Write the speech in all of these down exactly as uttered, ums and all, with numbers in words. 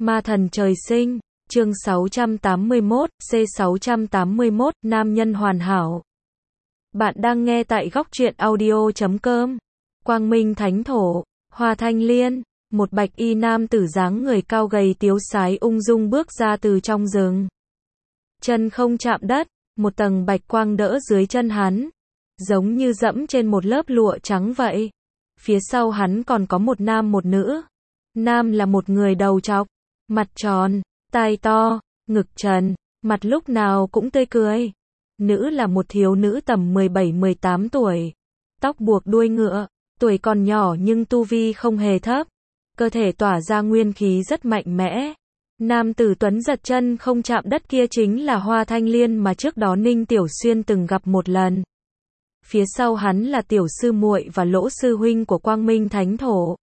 Ma thần trời sinh, chương sáu trăm tám mươi mốt, C sáu trăm tám mươi mốt, nam nhân hoàn hảo. Bạn đang nghe tại góc truyện audio chấm com. Quang Minh Thánh Thổ, Hoa Thanh Liên, một bạch y nam tử dáng người cao gầy tiếu sái ung dung bước ra từ trong rừng. Chân không chạm đất, một tầng bạch quang đỡ dưới chân hắn, giống như dẫm trên một lớp lụa trắng vậy. Phía sau hắn còn có một nam một nữ. Nam là một người đầu trọc, mặt tròn, tai to, ngực trần, mặt lúc nào cũng tươi cười. Nữ là một thiếu nữ tầm mười bảy mười tám tuổi, tóc buộc đuôi ngựa, tuổi còn nhỏ nhưng tu vi không hề thấp, cơ thể tỏa ra nguyên khí rất mạnh mẽ. Nam tử tuấn giật chân không chạm đất kia chính là Hoa Thanh Liên mà trước đó Ninh Tiểu Xuyên từng gặp một lần. Phía sau hắn là tiểu sư muội và lỗ sư huynh của Quang Minh Thánh Thổ.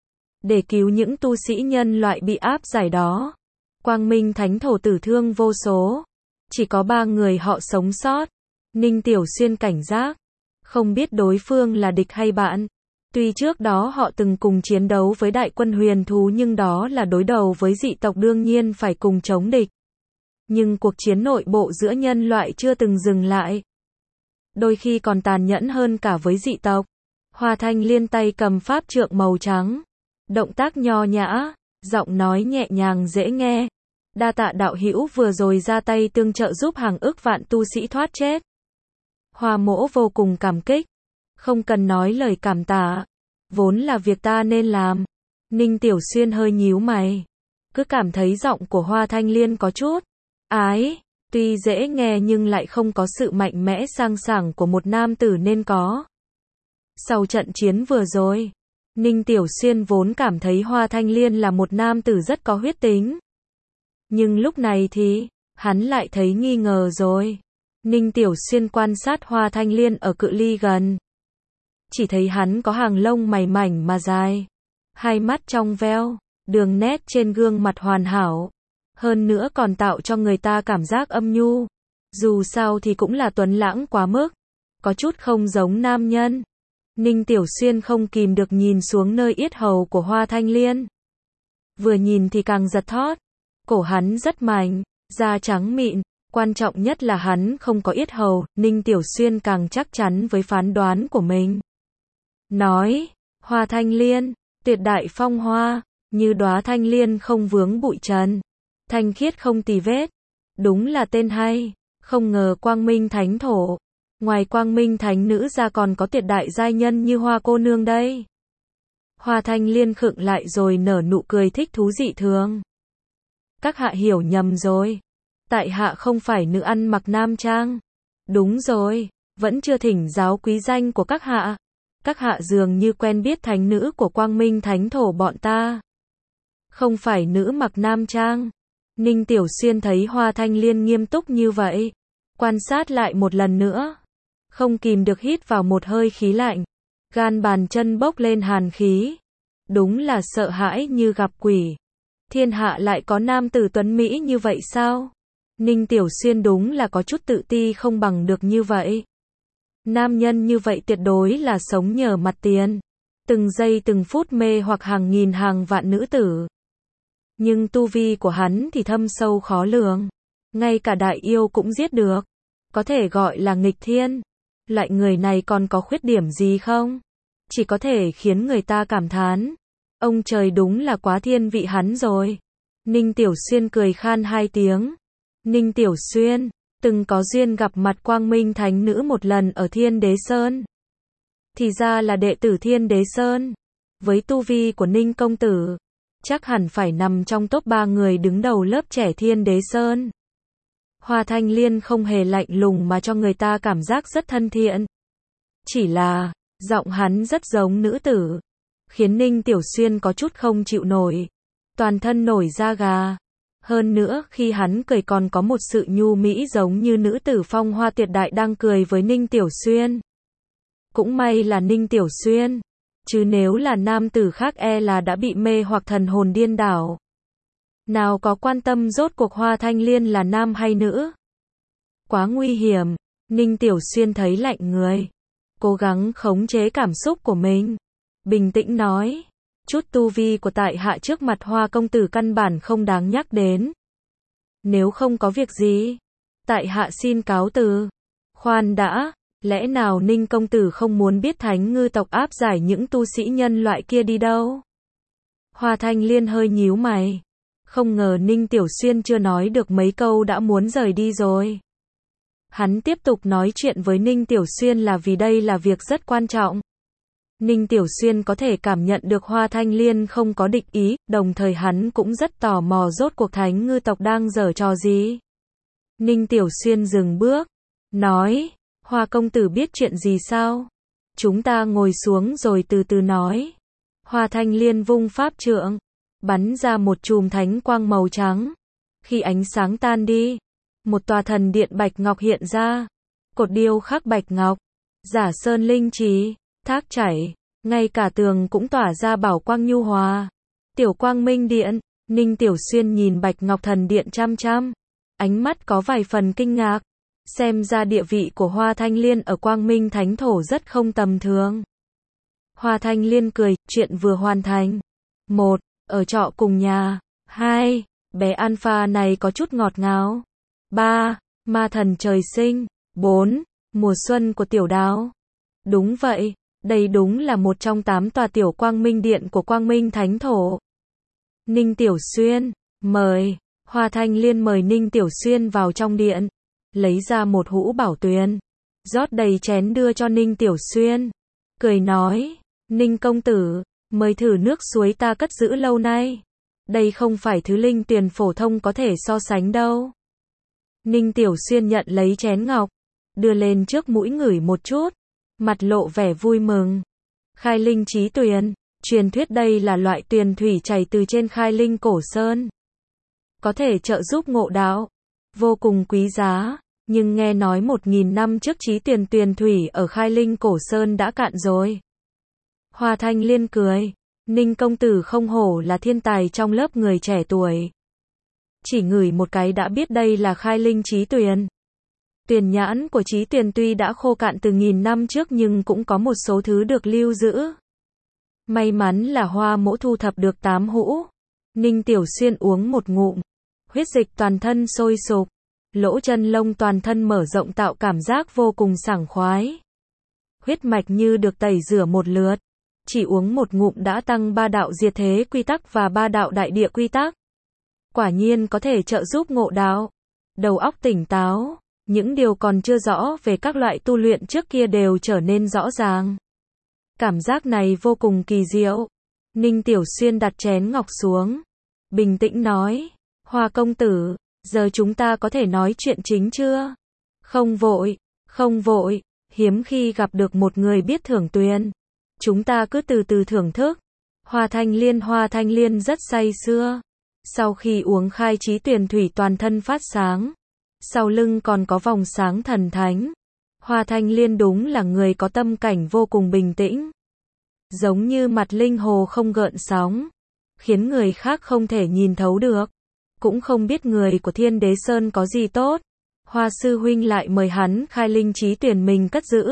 Để cứu những tu sĩ nhân loại bị áp giải đó, Quang Minh Thánh Thổ tử thương vô số. Chỉ có ba người họ sống sót. Ninh Tiểu Xuyên cảnh giác, không biết đối phương là địch hay bạn. Tuy trước đó họ từng cùng chiến đấu với đại quân huyền thú nhưng đó là đối đầu với dị tộc đương nhiên phải cùng chống địch. Nhưng cuộc chiến nội bộ giữa nhân loại chưa từng dừng lại. Đôi khi còn tàn nhẫn hơn cả với dị tộc. Hoa Thanh Liên tay cầm pháp trượng màu trắng. Động tác nho nhã, giọng nói nhẹ nhàng dễ nghe. Đa tạ đạo hữu vừa rồi ra tay tương trợ giúp hàng ức vạn tu sĩ thoát chết. Hoa mỗ vô cùng cảm kích. Không cần nói lời cảm tạ. Vốn là việc ta nên làm. Ninh Tiểu Xuyên hơi nhíu mày. Cứ cảm thấy giọng của Hoa Thanh Liên có chút ái. Tuy dễ nghe nhưng lại không có sự mạnh mẽ sang sảng của một nam tử nên có. Sau trận chiến vừa rồi, Ninh Tiểu Xuyên vốn cảm thấy Hoa Thanh Liên là một nam tử rất có huyết tính. Nhưng lúc này thì, hắn lại thấy nghi ngờ rồi. Ninh Tiểu Xuyên quan sát Hoa Thanh Liên ở cự ly gần. Chỉ thấy hắn có hàng lông mày mảnh mà dài. Hai mắt trong veo, đường nét trên gương mặt hoàn hảo. Hơn nữa còn tạo cho người ta cảm giác âm nhu. Dù sao thì cũng là tuấn lãng quá mức. Có chút không giống nam nhân. Ninh Tiểu Xuyên không kìm được nhìn xuống nơi yết hầu của Hoa Thanh Liên. Vừa nhìn thì càng giật thót. Cổ hắn rất mạnh, da trắng mịn, quan trọng nhất là hắn không có yết hầu. Ninh Tiểu Xuyên càng chắc chắn với phán đoán của mình. Nói, Hoa Thanh Liên, tuyệt đại phong hoa, như đóa thanh liên không vướng bụi trần, thanh khiết không tì vết. Đúng là tên hay. Không ngờ Quang Minh Thánh Thổ, ngoài Quang Minh Thánh Nữ ra còn có tuyệt đại giai nhân như Hoa cô nương đây. Hoa Thanh Liên khựng lại rồi nở nụ cười thích thú dị thường. Các hạ hiểu nhầm rồi. Tại hạ không phải nữ ăn mặc nam trang. Đúng rồi, vẫn chưa thỉnh giáo quý danh của các hạ. Các hạ dường như quen biết thánh nữ của Quang Minh Thánh Thổ bọn ta. Không phải nữ mặc nam trang. Ninh Tiểu Xuyên thấy Hoa Thanh Liên nghiêm túc như vậy, quan sát lại một lần nữa, không kìm được hít vào một hơi khí lạnh, gan bàn chân bốc lên hàn khí. Đúng là sợ hãi như gặp quỷ. Thiên hạ lại có nam tử tuấn mỹ như vậy sao? Ninh Tiểu Xuyên đúng là có chút tự ti không bằng được như vậy. Nam nhân như vậy tuyệt đối là sống nhờ mặt tiền. Từng giây từng phút mê hoặc hàng nghìn hàng vạn nữ tử. Nhưng tu vi của hắn thì thâm sâu khó lường. Ngay cả đại yêu cũng giết được. Có thể gọi là nghịch thiên. Loại người này còn có khuyết điểm gì không? Chỉ có thể khiến người ta cảm thán. Ông trời đúng là quá thiên vị hắn rồi. Ninh Tiểu Xuyên cười khan hai tiếng. Ninh Tiểu Xuyên, từng có duyên gặp mặt Quang Minh Thánh Nữ một lần ở Thiên Đế Sơn. Thì ra là đệ tử Thiên Đế Sơn. Với tu vi của Ninh công tử, chắc hẳn phải nằm trong top ba người đứng đầu lớp trẻ Thiên Đế Sơn. Hoa Thanh Liên không hề lạnh lùng mà cho người ta cảm giác rất thân thiện. Chỉ là, giọng hắn rất giống nữ tử, khiến Ninh Tiểu Xuyên có chút không chịu nổi. Toàn thân nổi da gà. Hơn nữa khi hắn cười còn có một sự nhu mỹ giống như nữ tử phong hoa tuyệt đại đang cười với Ninh Tiểu Xuyên. Cũng may là Ninh Tiểu Xuyên. Chứ nếu là nam tử khác e là đã bị mê hoặc thần hồn điên đảo. Nào có quan tâm rốt cuộc Hoa Thanh Liên là nam hay nữ. Quá nguy hiểm. Ninh Tiểu Xuyên thấy lạnh người. Cố gắng khống chế cảm xúc của mình. Bình tĩnh nói. chút tu vi của tại hạ trước mặt Hoa công tử căn bản không đáng nhắc đến. Nếu không có việc gì, tại hạ xin cáo từ. Khoan đã, lẽ nào Ninh công tử không muốn biết Thánh Ngư tộc áp giải những tu sĩ nhân loại kia đi đâu? Hoa Thanh Liên hơi nhíu mày. Không ngờ Ninh Tiểu Xuyên chưa nói được mấy câu đã muốn rời đi rồi. Hắn tiếp tục nói chuyện với Ninh Tiểu Xuyên là vì đây là việc rất quan trọng. Ninh Tiểu Xuyên có thể cảm nhận được Hoa Thanh Liên không có địch ý, đồng thời hắn cũng rất tò mò rốt cuộc Thánh Ngư tộc đang giở trò gì. Ninh Tiểu Xuyên dừng bước, nói, Hoa công tử biết chuyện gì sao? Chúng ta ngồi xuống rồi từ từ nói. Hoa Thanh Liên vung pháp trượng, bắn ra một chùm thánh quang màu trắng. Khi ánh sáng tan đi, một tòa thần điện bạch ngọc hiện ra. Cột điêu khắc bạch ngọc, giả sơn linh trí, thác chảy, ngay cả tường cũng tỏa ra bảo quang nhu hòa. Tiểu Quang Minh Điện, Ninh Tiểu Xuyên nhìn bạch ngọc thần điện chăm chăm, ánh mắt có vài phần kinh ngạc. Xem ra địa vị của Hoa Thanh Liên ở Quang Minh Thánh Thổ rất không tầm thường. Hoa Thanh Liên cười, chuyện vừa hoàn thành. Một, ở trọ cùng nhà. Hai, bé Alpha này có chút ngọt ngào. Ba, ma thần trời sinh. Bốn, mùa xuân của tiểu đào. Đúng vậy, đây đúng là một trong tám tòa tiểu Quang Minh Điện của Quang Minh Thánh Thổ. Ninh Tiểu Xuyên, mời. Hoa Thanh Liên mời Ninh Tiểu Xuyên vào trong điện, lấy ra một hũ bảo tuyền, rót đầy chén đưa cho Ninh Tiểu Xuyên, cười nói, Ninh công tử, mời thử nước suối ta cất giữ lâu nay. Đây không phải thứ linh tuyền phổ thông có thể so sánh đâu. Ninh Tiểu Xuyên nhận lấy chén ngọc, đưa lên trước mũi ngửi một chút, mặt lộ vẻ vui mừng. Khai linh trí tuyền, truyền thuyết đây là loại tuyền thủy chảy từ trên khai linh cổ sơn, có thể trợ giúp ngộ đạo, vô cùng quý giá. Nhưng nghe nói một nghìn năm trước trí tuyền tuyền thủy ở khai linh cổ sơn đã cạn rồi. Hoa Thanh Liên cười, Ninh công tử không hổ là thiên tài trong lớp người trẻ tuổi. Chỉ ngửi một cái đã biết đây là khai linh trí tuyền. Tuyền nhãn của trí tuyền tuy đã khô cạn từ nghìn năm trước nhưng cũng có một số thứ được lưu giữ. May mắn là Hoa mỗ thu thập được tám hũ. Ninh Tiểu Xuyên uống một ngụm, huyết dịch toàn thân sôi sục, lỗ chân lông toàn thân mở rộng tạo cảm giác vô cùng sảng khoái. Huyết mạch như được tẩy rửa một lượt, chỉ uống một ngụm đã tăng ba đạo diệt thế quy tắc và ba đạo đại địa quy tắc. Quả nhiên có thể trợ giúp ngộ đạo. Đầu óc tỉnh táo, những điều còn chưa rõ về các loại tu luyện trước kia đều trở nên rõ ràng. Cảm giác này vô cùng kỳ diệu. Ninh Tiểu Xuyên đặt chén ngọc xuống, bình tĩnh nói, Hoa công tử, giờ chúng ta có thể nói chuyện chính chưa? Không vội, không vội, hiếm khi gặp được một người biết thưởng tuyền. Chúng ta cứ từ từ thưởng thức. Hoa Thanh Liên Hoa Thanh Liên rất say sưa. Sau khi uống khai trí tuyền thủy toàn thân phát sáng. Sau lưng còn có vòng sáng thần thánh. Hoa Thanh Liên đúng là người có tâm cảnh vô cùng bình tĩnh. Giống như mặt linh hồ không gợn sóng, khiến người khác không thể nhìn thấu được. Cũng không biết người của Thiên Đế Sơn có gì tốt. Hoa sư huynh lại mời hắn khai linh trí tuyền mình cất giữ.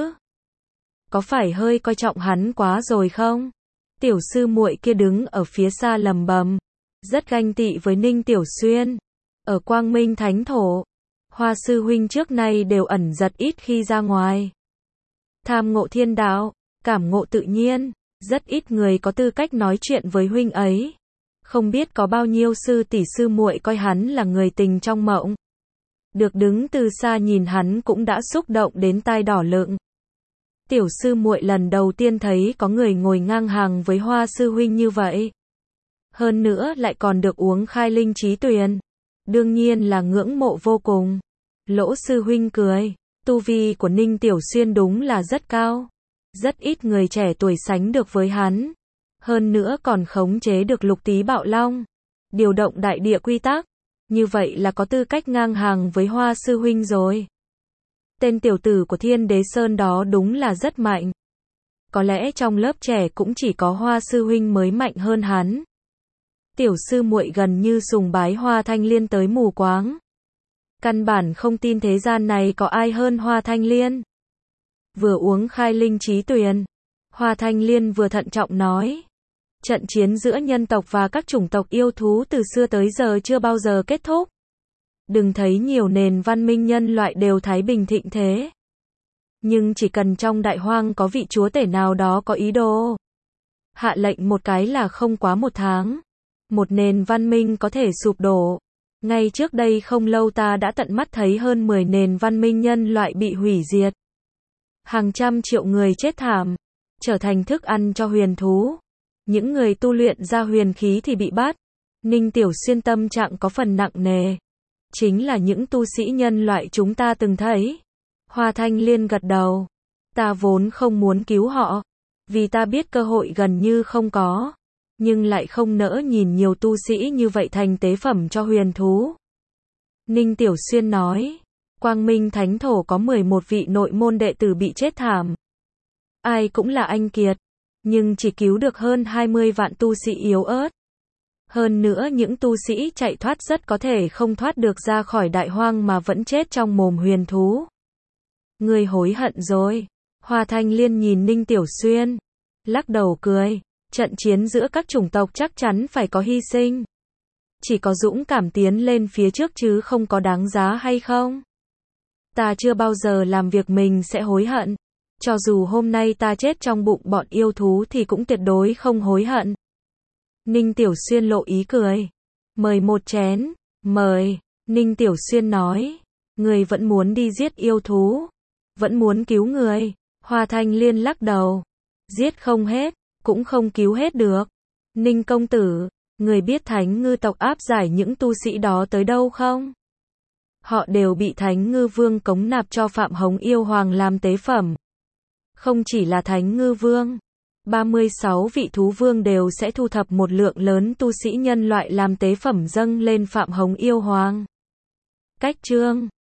Có phải hơi coi trọng hắn quá rồi không? Tiểu sư muội kia đứng ở phía xa lầm bầm, rất ganh tị với Ninh Tiểu Xuyên. Ở Quang Minh Thánh Thổ, Hoa sư huynh trước nay đều ẩn giật ít khi ra ngoài. Tham ngộ thiên đạo, cảm ngộ tự nhiên, rất ít người có tư cách nói chuyện với huynh ấy. Không biết có bao nhiêu sư tỷ sư muội coi hắn là người tình trong mộng. Được đứng từ xa nhìn hắn cũng đã xúc động đến tai đỏ lựng. Tiểu sư muội lần đầu tiên thấy có người ngồi ngang hàng với Hoa sư huynh như vậy. Hơn nữa lại còn được uống khai linh trí tuyền. Đương nhiên là ngưỡng mộ vô cùng. Lỗ sư huynh cười, tu vi của Ninh Tiểu Xuyên đúng là rất cao. Rất ít người trẻ tuổi sánh được với hắn. Hơn nữa còn khống chế được lục tý bạo long, điều động đại địa quy tắc. Như vậy là có tư cách ngang hàng với Hoa sư huynh rồi. Tên tiểu tử của Thiên Đế Sơn đó đúng là rất mạnh. Có lẽ trong lớp trẻ cũng chỉ có Hoa sư huynh mới mạnh hơn hắn. Tiểu sư muội gần như sùng bái Hoa Thanh Liên tới mù quáng. Căn bản không tin thế gian này có ai hơn Hoa Thanh Liên. Vừa uống khai linh trí tuyền, Hoa Thanh Liên vừa thận trọng nói, Trận chiến giữa nhân tộc và các chủng tộc yêu thú từ xưa tới giờ chưa bao giờ kết thúc. Đừng thấy nhiều nền văn minh nhân loại đều thái bình thịnh thế. Nhưng chỉ cần trong đại hoang có vị chúa tể nào đó có ý đồ hạ lệnh một cái là không quá một tháng, một nền văn minh có thể sụp đổ. Ngay trước đây không lâu ta đã tận mắt thấy hơn mười nền văn minh nhân loại bị hủy diệt. Hàng trăm triệu người chết thảm, trở thành thức ăn cho huyền thú. Những người tu luyện ra huyền khí thì bị bắt. Ninh Tiểu Xuyên tâm trạng có phần nặng nề. Chính là những tu sĩ nhân loại chúng ta từng thấy. Hoa Thanh Liên gật đầu. Ta vốn không muốn cứu họ, vì ta biết cơ hội gần như không có. Nhưng lại không nỡ nhìn nhiều tu sĩ như vậy thành tế phẩm cho huyền thú. Ninh Tiểu Xuyên nói, Quang Minh Thánh Thổ có mười một vị nội môn đệ tử bị chết thảm. Ai cũng là anh kiệt, nhưng chỉ cứu được hơn hai mươi vạn tu sĩ yếu ớt. Hơn nữa những tu sĩ chạy thoát rất có thể không thoát được ra khỏi đại hoang mà vẫn chết trong mồm huyền thú. Ngươi hối hận rồi. Hoa Thanh Liên nhìn Ninh Tiểu Xuyên, lắc đầu cười. Trận chiến giữa các chủng tộc chắc chắn phải có hy sinh. Chỉ có dũng cảm tiến lên phía trước chứ không có đáng giá hay không? Ta chưa bao giờ làm việc mình sẽ hối hận. Cho dù hôm nay ta chết trong bụng bọn yêu thú thì cũng tuyệt đối không hối hận. Ninh Tiểu Xuyên lộ ý cười. Mời một chén. Mời. Ninh Tiểu Xuyên nói. Người vẫn muốn đi giết yêu thú. Vẫn muốn cứu người. Hoa Thanh Liên lắc đầu. Giết không hết, cũng không cứu hết được. Ninh công tử, người biết Thánh Ngư tộc áp giải những tu sĩ đó tới đâu không? Họ đều bị Thánh Ngư Vương cống nạp cho Phạm Hồng Yêu Hoàng làm tế phẩm. Không chỉ là Thánh Ngư Vương, ba mươi sáu vị thú vương đều sẽ thu thập một lượng lớn tu sĩ nhân loại làm tế phẩm dâng lên Phạm Hồng Yêu Hoàng. Cách chương